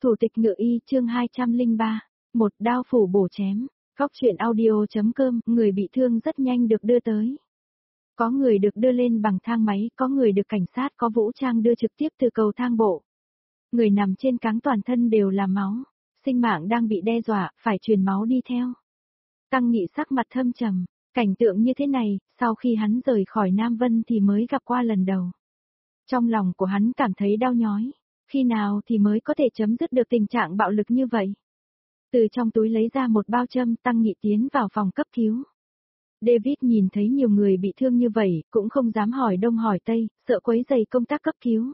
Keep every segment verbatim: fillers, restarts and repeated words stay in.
Thủ tịch ngựa y chương hai trăm lẻ ba, một đao phủ bổ chém, Góc truyện audio.com, người bị thương rất nhanh được đưa tới. Có người được đưa lên bằng thang máy, có người được cảnh sát có vũ trang đưa trực tiếp từ cầu thang bộ. Người nằm trên cáng toàn thân đều là máu, sinh mạng đang bị đe dọa, phải truyền máu đi theo. Tăng Nghị sắc mặt thâm trầm, cảnh tượng như thế này, sau khi hắn rời khỏi Nam Vân thì mới gặp qua lần đầu. Trong lòng của hắn cảm thấy đau nhói, khi nào thì mới có thể chấm dứt được tình trạng bạo lực như vậy. Từ trong túi lấy ra một bao châm, Tăng Nghị tiến vào phòng cấp cứu. David nhìn thấy nhiều người bị thương như vậy, cũng không dám hỏi đông hỏi tây, sợ quấy rầy công tác cấp cứu.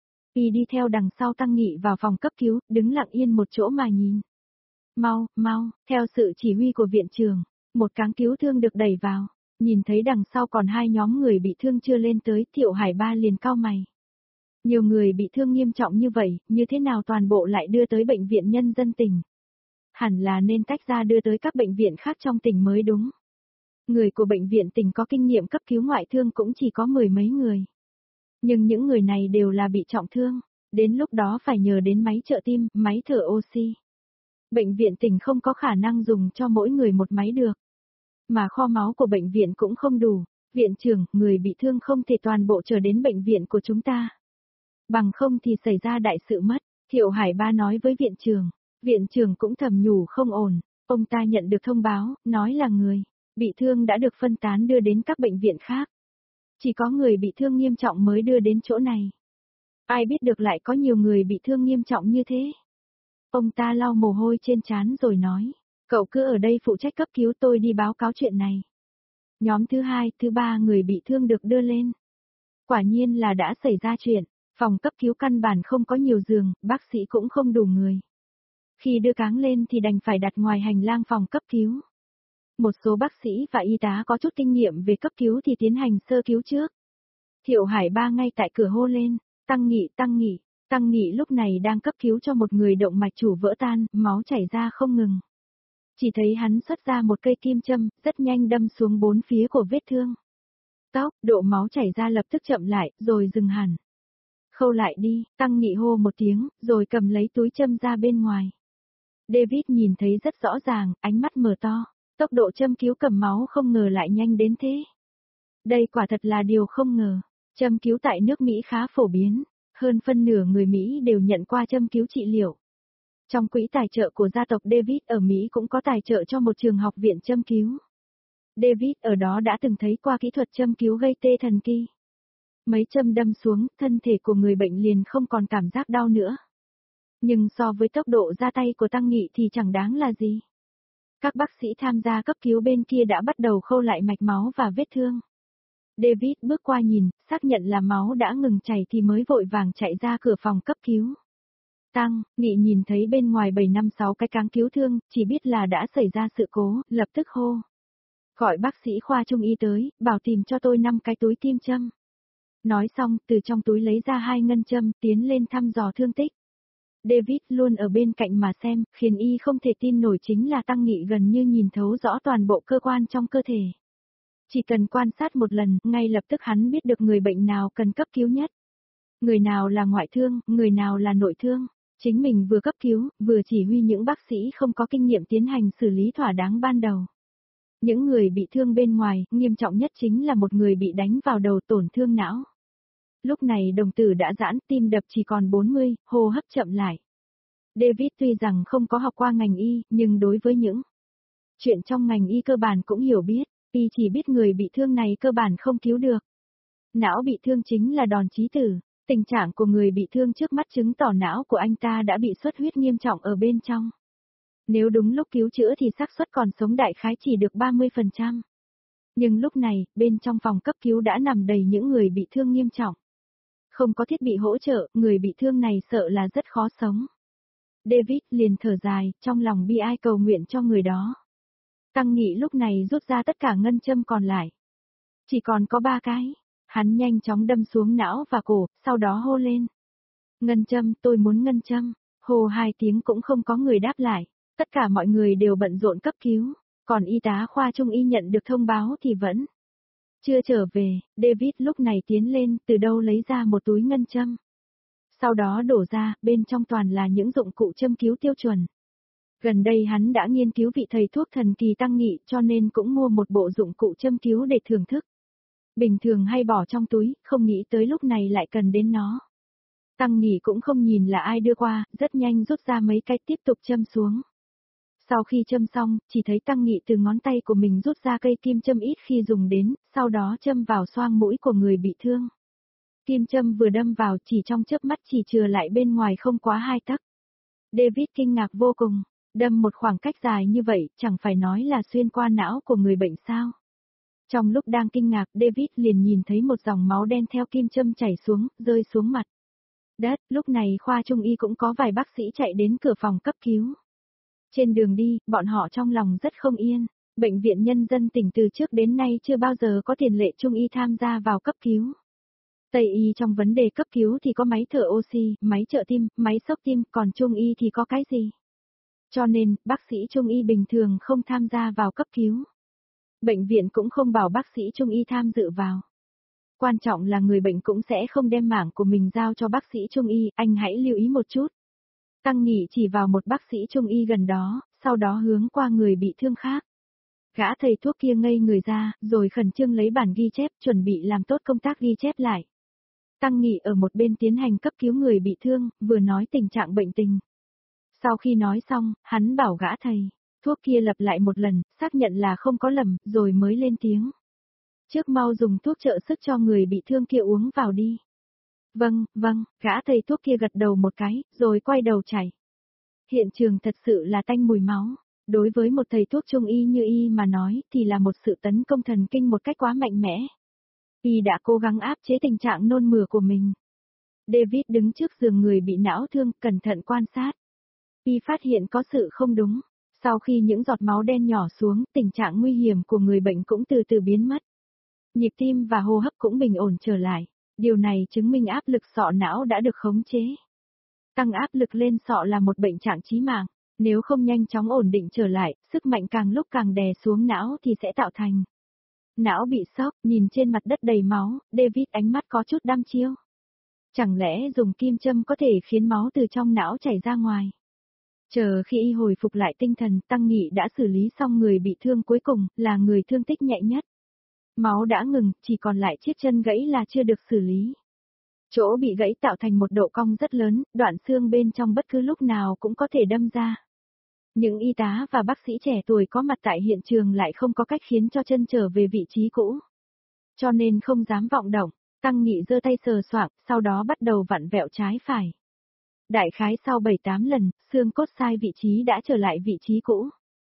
Y đi theo đằng sau Tăng Nghị vào phòng cấp cứu, đứng lặng yên một chỗ mà nhìn. Mau, mau, theo sự chỉ huy của viện trưởng, một cáng cứu thương được đẩy vào, nhìn thấy đằng sau còn hai nhóm người bị thương chưa lên tới, Thiệu Hải Ba liền cau mày. Nhiều người bị thương nghiêm trọng như vậy, như thế nào toàn bộ lại đưa tới bệnh viện nhân dân tỉnh? Hẳn là nên tách ra đưa tới các bệnh viện khác trong tỉnh mới đúng. Người của bệnh viện tỉnh có kinh nghiệm cấp cứu ngoại thương cũng chỉ có mười mấy người. Nhưng những người này đều là bị trọng thương, đến lúc đó phải nhờ đến máy trợ tim, máy thở oxy. Bệnh viện tỉnh không có khả năng dùng cho mỗi người một máy được. Mà kho máu của bệnh viện cũng không đủ, viện trưởng, người bị thương không thể toàn bộ trở đến bệnh viện của chúng ta. Bằng không thì xảy ra đại sự mất, Thiệu Hải Ba nói với viện trưởng. Viện trưởng cũng thầm nhủ không ổn, ông ta nhận được thông báo, nói là người bị thương đã được phân tán đưa đến các bệnh viện khác. Chỉ có người bị thương nghiêm trọng mới đưa đến chỗ này. Ai biết được lại có nhiều người bị thương nghiêm trọng như thế. Ông ta lau mồ hôi trên trán rồi nói, cậu cứ ở đây phụ trách cấp cứu, tôi đi báo cáo chuyện này. Nhóm thứ hai, thứ ba người bị thương được đưa lên. Quả nhiên là đã xảy ra chuyện, phòng cấp cứu căn bản không có nhiều giường, bác sĩ cũng không đủ người. Khi đưa cáng lên thì đành phải đặt ngoài hành lang phòng cấp cứu. Một số bác sĩ và y tá có chút kinh nghiệm về cấp cứu thì tiến hành sơ cứu trước. Thiệu Hải Ba ngay tại cửa hô lên, Tăng Nghị, Tăng Nghị. Tăng Nghị lúc này đang cấp cứu cho một người động mạch chủ vỡ tan, máu chảy ra không ngừng. Chỉ thấy hắn xuất ra một cây kim châm, rất nhanh đâm xuống bốn phía của vết thương. Tốc độ máu chảy ra lập tức chậm lại, rồi dừng hẳn. Khâu lại đi, Tăng Nghị hô một tiếng, rồi cầm lấy túi châm ra bên ngoài. David nhìn thấy rất rõ ràng, ánh mắt mở to, tốc độ châm cứu cầm máu không ngờ lại nhanh đến thế. Đây quả thật là điều không ngờ, châm cứu tại nước Mỹ khá phổ biến, hơn phân nửa người Mỹ đều nhận qua châm cứu trị liệu. Trong quỹ tài trợ của gia tộc David ở Mỹ cũng có tài trợ cho một trường học viện châm cứu. David ở đó đã từng thấy qua kỹ thuật châm cứu gây tê thần kỳ. Mấy châm đâm xuống, thân thể của người bệnh liền không còn cảm giác đau nữa. Nhưng so với tốc độ ra tay của Tăng Nghị thì chẳng đáng là gì. Các bác sĩ tham gia cấp cứu bên kia đã bắt đầu khâu lại mạch máu và vết thương. David bước qua nhìn, xác nhận là máu đã ngừng chảy thì mới vội vàng chạy ra cửa phòng cấp cứu. Tăng Nghị nhìn thấy bên ngoài bảy năm sáu cái cáng cứu thương, chỉ biết là đã xảy ra sự cố, lập tức hô. Gọi bác sĩ khoa trung y tới, bảo tìm cho tôi năm cái túi kim châm. Nói xong, từ trong túi lấy ra hai ngân châm, tiến lên thăm dò thương tích. David luôn ở bên cạnh mà xem, khiến y không thể tin nổi chính là Tăng Nghị gần như nhìn thấu rõ toàn bộ cơ quan trong cơ thể. Chỉ cần quan sát một lần, ngay lập tức hắn biết được người bệnh nào cần cấp cứu nhất. Người nào là ngoại thương, người nào là nội thương. Chính mình vừa cấp cứu, vừa chỉ huy những bác sĩ không có kinh nghiệm tiến hành xử lý thỏa đáng ban đầu. Những người bị thương bên ngoài, nghiêm trọng nhất chính là một người bị đánh vào đầu tổn thương não. Lúc này đồng tử đã giãn, tim đập chỉ còn bốn mươi, hô hấp chậm lại. David tuy rằng không có học qua ngành y, nhưng đối với những chuyện trong ngành y cơ bản cũng hiểu biết, y chỉ biết người bị thương này cơ bản không cứu được. Não bị thương chính là đòn chí tử, tình trạng của người bị thương trước mắt chứng tỏ não của anh ta đã bị xuất huyết nghiêm trọng ở bên trong. Nếu đúng lúc cứu chữa thì xác suất còn sống đại khái chỉ được ba mươi phần trăm. Nhưng lúc này, bên trong phòng cấp cứu đã nằm đầy những người bị thương nghiêm trọng. Không có thiết bị hỗ trợ, người bị thương này sợ là rất khó sống. David liền thở dài, trong lòng bi ai cầu nguyện cho người đó. Tăng Nghị lúc này rút ra tất cả ngân châm còn lại. Chỉ còn có ba cái. Hắn nhanh chóng đâm xuống não và cổ, sau đó hô lên. Ngân châm, tôi muốn ngân châm. Hô hai tiếng cũng không có người đáp lại. Tất cả mọi người đều bận rộn cấp cứu. Còn y tá khoa trung y nhận được thông báo thì vẫn chưa trở về. David lúc này tiến lên, từ đâu lấy ra một túi ngân châm. Sau đó đổ ra, bên trong toàn là những dụng cụ châm cứu tiêu chuẩn. Gần đây hắn đã nghiên cứu vị thầy thuốc thần kỳ Tăng Nghị cho nên cũng mua một bộ dụng cụ châm cứu để thưởng thức. Bình thường hay bỏ trong túi, không nghĩ tới lúc này lại cần đến nó. Tăng Nghị cũng không nhìn là ai đưa qua, rất nhanh rút ra mấy cái tiếp tục châm xuống. Sau khi châm xong, chỉ thấy Tăng Nghị từ ngón tay của mình rút ra cây kim châm ít khi dùng đến, sau đó châm vào xoang mũi của người bị thương. Kim châm vừa đâm vào chỉ trong chớp mắt chỉ chừa lại bên ngoài không quá hai tấc. David kinh ngạc vô cùng, đâm một khoảng cách dài như vậy, chẳng phải nói là xuyên qua não của người bệnh sao. Trong lúc đang kinh ngạc, David liền nhìn thấy một dòng máu đen theo kim châm chảy xuống, rơi xuống mặt đất. Lúc này khoa trung y cũng có vài bác sĩ chạy đến cửa phòng cấp cứu. Trên đường đi, bọn họ trong lòng rất không yên. Bệnh viện Nhân dân tỉnh từ trước đến nay chưa bao giờ có tiền lệ trung y tham gia vào cấp cứu. Tây y trong vấn đề cấp cứu thì có máy thở oxy, máy trợ tim, máy xốc tim, còn trung y thì có cái gì? Cho nên, bác sĩ trung y bình thường không tham gia vào cấp cứu. Bệnh viện cũng không bảo bác sĩ trung y tham dự vào. Quan trọng là người bệnh cũng sẽ không đem mảng của mình giao cho bác sĩ trung y, anh hãy lưu ý một chút. Tăng Nghị chỉ vào một bác sĩ trung y gần đó, sau đó hướng qua người bị thương khác. Gã thầy thuốc kia ngây người ra, rồi khẩn trương lấy bản ghi chép, chuẩn bị làm tốt công tác ghi chép lại. Tăng Nghị ở một bên tiến hành cấp cứu người bị thương, vừa nói tình trạng bệnh tình. Sau khi nói xong, hắn bảo gã thầy thuốc kia lặp lại một lần, xác nhận là không có lầm, rồi mới lên tiếng. Trước mau dùng thuốc trợ sức cho người bị thương kia uống vào đi. Vâng, vâng, gã thầy thuốc kia gật đầu một cái, rồi quay đầu chạy. Hiện trường thật sự là tanh mùi máu. Đối với một thầy thuốc trung y như y mà nói thì là một sự tấn công thần kinh một cách quá mạnh mẽ. Y đã cố gắng áp chế tình trạng nôn mửa của mình. David đứng trước giường người bị não thương, cẩn thận quan sát. Y phát hiện có sự không đúng. Sau khi những giọt máu đen nhỏ xuống, tình trạng nguy hiểm của người bệnh cũng từ từ biến mất. Nhịp tim và hô hấp cũng bình ổn trở lại. Điều này chứng minh áp lực sọ não đã được khống chế. Tăng áp lực lên sọ là một bệnh trạng chí mạng. Nếu không nhanh chóng ổn định trở lại, sức mạnh càng lúc càng đè xuống não thì sẽ tạo thành não bị sốc. Nhìn trên mặt đất đầy máu, David ánh mắt có chút đăm chiêu. Chẳng lẽ dùng kim châm có thể khiến máu từ trong não chảy ra ngoài? Chờ khi y hồi phục lại tinh thần, Tăng Nghị đã xử lý xong người bị thương cuối cùng, là người thương tích nhẹ nhất. Máu đã ngừng, chỉ còn lại chiếc chân gãy là chưa được xử lý. Chỗ bị gãy tạo thành một độ cong rất lớn, đoạn xương bên trong bất cứ lúc nào cũng có thể đâm ra. Những y tá và bác sĩ trẻ tuổi có mặt tại hiện trường lại không có cách khiến cho chân trở về vị trí cũ. Cho nên không dám vọng động, Tăng Nghị giơ tay sờ soạng, sau đó bắt đầu vặn vẹo trái phải. Đại khái sau bảy tám lần, xương cốt sai vị trí đã trở lại vị trí cũ.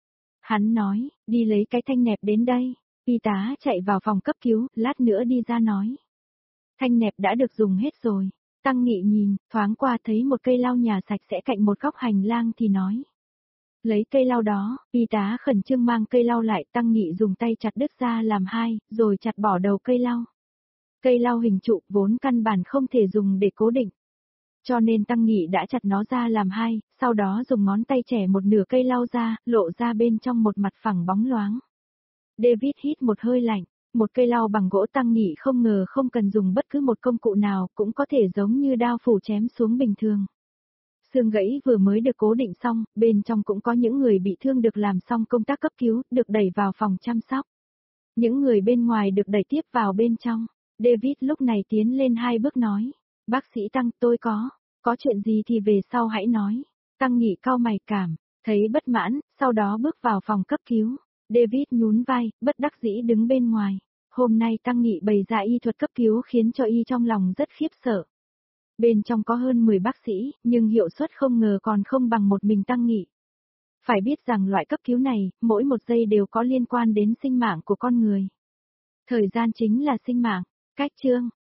Hắn nói, đi lấy cái thanh nẹp đến đây. Y tá chạy vào phòng cấp cứu, lát nữa đi ra nói. Thanh nẹp đã được dùng hết rồi. Tăng Nghị nhìn, thoáng qua thấy một cây lau nhà sạch sẽ cạnh một góc hành lang thì nói. Lấy cây lau đó, y tá khẩn trương mang cây lau lại, Tăng Nghị dùng tay chặt đứt ra làm hai, rồi chặt bỏ đầu cây lau. Cây lau hình trụ vốn căn bản không thể dùng để cố định. Cho nên Tăng Nghị đã chặt nó ra làm hai, sau đó dùng ngón tay chẻ một nửa cây lau ra, lộ ra bên trong một mặt phẳng bóng loáng. David hít một hơi lạnh, một cây lau bằng gỗ Tăng Nghị không ngờ không cần dùng bất cứ một công cụ nào cũng có thể giống như đao phủ chém xuống bình thường. Xương gãy vừa mới được cố định xong, bên trong cũng có những người bị thương được làm xong công tác cấp cứu, được đẩy vào phòng chăm sóc. Những người bên ngoài được đẩy tiếp vào bên trong. David lúc này tiến lên hai bước nói. Bác sĩ Tăng, tôi có, có chuyện gì thì về sau hãy nói. Tăng Nghị cau mày cảm, thấy bất mãn, sau đó bước vào phòng cấp cứu. David nhún vai, bất đắc dĩ đứng bên ngoài. Hôm nay Tăng Nghị bày ra y thuật cấp cứu khiến cho y trong lòng rất khiếp sợ. Bên trong có hơn mười bác sĩ, nhưng hiệu suất không ngờ còn không bằng một mình Tăng Nghị. Phải biết rằng loại cấp cứu này, mỗi một giây đều có liên quan đến sinh mạng của con người. Thời gian chính là sinh mạng. Cách chương